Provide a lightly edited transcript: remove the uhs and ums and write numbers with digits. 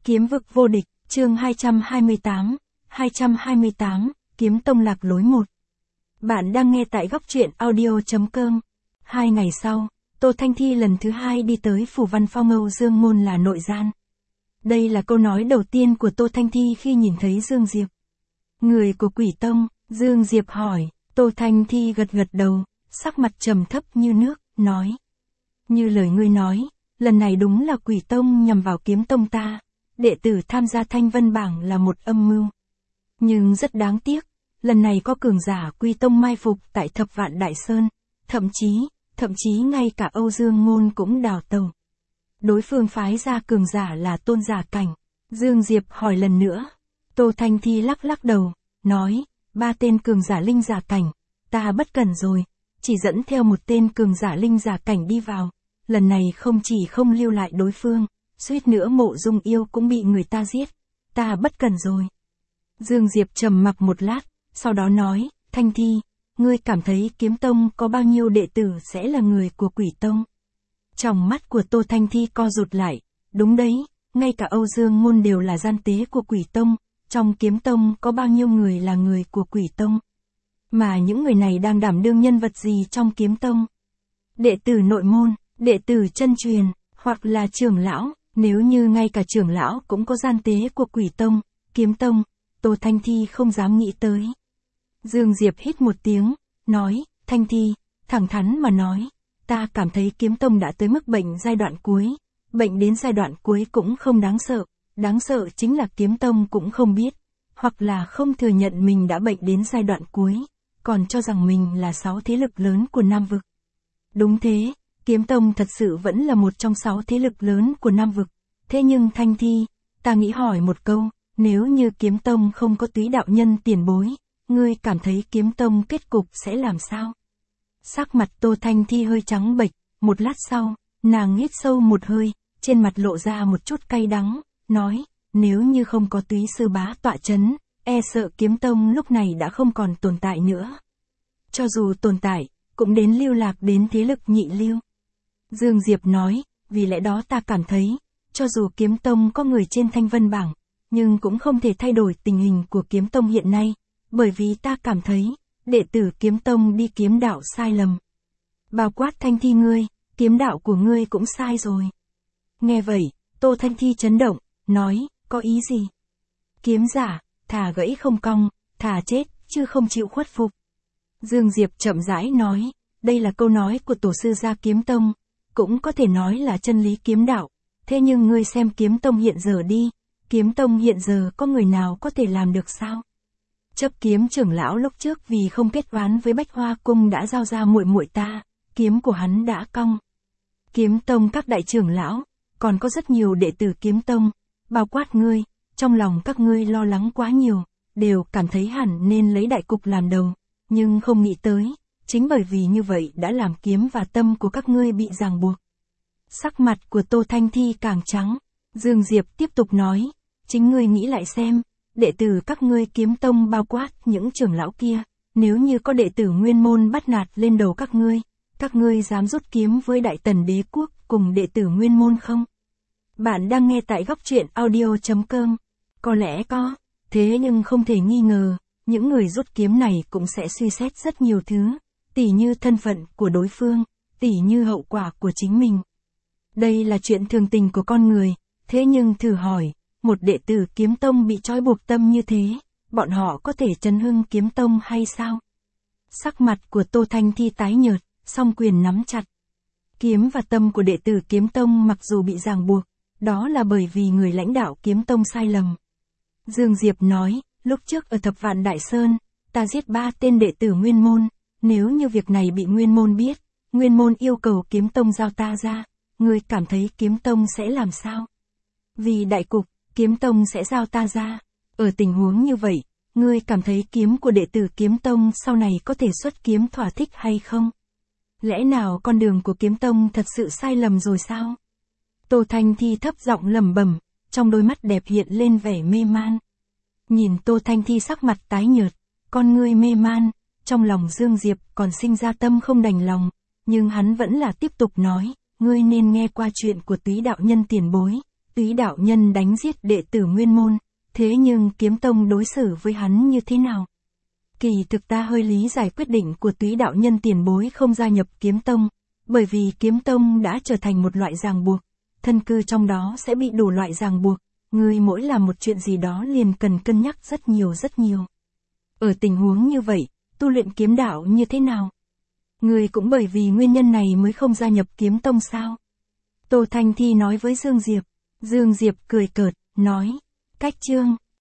Kiếm vực vô địch, chương 228, Kiếm tông lạc lối 1. Bạn đang nghe tại góc truyện audio.com. 2 ngày sau, Tô Thanh Thi lần thứ 2 đi tới phủ văn phong Âu Dương Môn là nội gian. Đây là câu nói đầu tiên của Tô Thanh Thi khi nhìn thấy Dương Diệp. Người của Quỷ Tông, Dương Diệp hỏi, Tô Thanh Thi gật gật đầu, sắc mặt trầm thấp như nước, nói. Như lời ngươi nói, lần này đúng là Quỷ Tông nhằm vào Kiếm Tông ta, đệ tử tham gia Thanh Vân Bảng là một âm mưu. Nhưng rất đáng tiếc, lần này có cường giả Quy Tông mai phục tại Thập Vạn Đại Sơn, thậm chí ngay cả Âu Dương Môn cũng đào tẩu. Đối phương phái ra cường giả là Tôn Giả Cảnh. Dương Diệp hỏi lần nữa. Tô Thanh Thi lắc lắc đầu, nói, 3 tên cường giả Linh Giả Cảnh, ta bất cẩn rồi, chỉ dẫn theo một tên cường giả Linh Giả Cảnh đi vào, lần này không chỉ không lưu lại đối phương, suýt nữa Mộ Dung Yêu cũng bị người ta giết, ta bất cẩn rồi. Dương Diệp trầm mặc một lát, sau đó nói, Thanh Thi, ngươi cảm thấy Kiếm Tông có bao nhiêu đệ tử sẽ là người của Quỷ Tông? Trong mắt của Tô Thanh Thi co rụt lại, đúng đấy, ngay cả Âu Dương Môn đều là gian tế của Quỷ Tông, trong Kiếm Tông có bao nhiêu người là người của Quỷ Tông? Mà những người này đang đảm đương nhân vật gì trong Kiếm Tông? Đệ tử nội môn, đệ tử chân truyền, hoặc là trưởng lão, nếu như ngay cả trưởng lão cũng có gian tế của Quỷ Tông, Kiếm Tông, Tô Thanh Thi không dám nghĩ tới. Dương Diệp hít một tiếng, nói, Thanh Thi, thẳng thắn mà nói, ta cảm thấy Kiếm Tông đã tới mức bệnh giai đoạn cuối, bệnh đến giai đoạn cuối cũng không đáng sợ chính là Kiếm Tông cũng không biết, hoặc là không thừa nhận mình đã bệnh đến giai đoạn cuối, còn cho rằng mình là 6 thế lực lớn của Nam Vực. Đúng thế, Kiếm Tông thật sự vẫn là một trong 6 thế lực lớn của Nam Vực, thế nhưng Thanh Thi, ta nghĩ hỏi một câu, nếu như Kiếm Tông không có Túy đạo nhân tiền bối, ngươi cảm thấy Kiếm Tông kết cục sẽ làm sao? Sắc mặt Tô Thanh Thi hơi trắng bệch, một lát sau, nàng hít sâu một hơi, trên mặt lộ ra một chút cay đắng, nói, nếu như không có Túy sư bá tọa chấn, e sợ Kiếm Tông lúc này đã không còn tồn tại nữa. Cho dù tồn tại, cũng đến lưu lạc đến thế lực nhị lưu. Dương Diệp nói, vì lẽ đó ta cảm thấy, cho dù Kiếm Tông có người trên Thanh Vân Bảng, nhưng cũng không thể thay đổi tình hình của Kiếm Tông hiện nay, bởi vì ta cảm thấy, đệ tử Kiếm Tông đi kiếm đạo sai lầm. Bao quát Thanh Thi ngươi, kiếm đạo của ngươi cũng sai rồi. Nghe vậy, Tô Thanh Thi chấn động, nói, có ý gì? Kiếm giả, thà gãy không cong, thà chết, chứ không chịu khuất phục. Dương Diệp chậm rãi nói, đây là câu nói của tổ sư gia Kiếm Tông, cũng có thể nói là chân lý kiếm đạo, thế nhưng ngươi xem Kiếm Tông hiện giờ đi, Kiếm Tông hiện giờ có người nào có thể làm được sao? Chấp kiếm trưởng lão lúc trước vì không kết oán với Bách Hoa Cung đã giao ra muội muội ta, kiếm của hắn đã cong. Kiếm Tông các đại trưởng lão, còn có rất nhiều đệ tử Kiếm Tông, bao quát ngươi, trong lòng các ngươi lo lắng quá nhiều, đều cảm thấy hẳn nên lấy đại cục làm đầu, nhưng không nghĩ tới, chính bởi vì như vậy đã làm kiếm và tâm của các ngươi bị ràng buộc. Sắc mặt của Tô Thanh Thi càng trắng, Dương Diệp tiếp tục nói, chính ngươi nghĩ lại xem, đệ tử các ngươi Kiếm Tông bao quát những trưởng lão kia, nếu như có đệ tử nguyên môn bắt nạt lên đầu các ngươi dám rút kiếm với Đại Tần Đế Quốc cùng đệ tử nguyên môn không? Bạn đang nghe tại góc truyện audio.com. Có lẽ có, thế nhưng không thể nghi ngờ, những người rút kiếm này cũng sẽ suy xét rất nhiều thứ, tỉ như thân phận của đối phương, tỉ như hậu quả của chính mình. Đây là chuyện thường tình của con người, thế nhưng thử hỏi, một đệ tử Kiếm Tông bị trói buộc tâm như thế, bọn họ có thể chấn hưng Kiếm Tông hay sao? Sắc mặt của Tô Thanh Thi tái nhợt, song quyền nắm chặt. Kiếm và tâm của đệ tử Kiếm Tông mặc dù bị ràng buộc, đó là bởi vì người lãnh đạo Kiếm Tông sai lầm. Dương Diệp nói, lúc trước ở Thập Vạn Đại Sơn, ta giết 3 tên đệ tử Nguyên Môn, nếu như việc này bị Nguyên Môn biết, Nguyên Môn yêu cầu Kiếm Tông giao ta ra, ngươi cảm thấy Kiếm Tông sẽ làm sao? Vì đại cục, Kiếm Tông sẽ giao ta ra. Ở tình huống như vậy, ngươi cảm thấy kiếm của đệ tử Kiếm Tông sau này có thể xuất kiếm thỏa thích hay không? Lẽ nào con đường của Kiếm Tông thật sự sai lầm rồi sao? Tô Thanh Thi thấp giọng lẩm bẩm, trong đôi mắt đẹp hiện lên vẻ mê man. Nhìn Tô Thanh Thi sắc mặt tái nhợt, con ngươi mê man, trong lòng Dương Diệp còn sinh ra tâm không đành lòng, nhưng hắn vẫn là tiếp tục nói, ngươi nên nghe qua chuyện của Túy đạo nhân tiền bối, Túy đạo nhân đánh giết đệ tử Nguyên Môn, thế nhưng Kiếm Tông đối xử với hắn như thế nào? Kỳ thực ta hơi lý giải quyết định của Túy đạo nhân tiền bối không gia nhập Kiếm Tông, bởi vì Kiếm Tông đã trở thành một loại ràng buộc, thân cư trong đó sẽ bị đủ loại ràng buộc, người mỗi làm một chuyện gì đó liền cần cân nhắc rất nhiều. Ở tình huống như vậy, tu luyện kiếm đạo như thế nào? Người cũng bởi vì nguyên nhân này mới không gia nhập Kiếm Tông sao? Tô Thanh Thi nói với Dương Diệp. Dương Diệp cười cợt, nói, cách chương.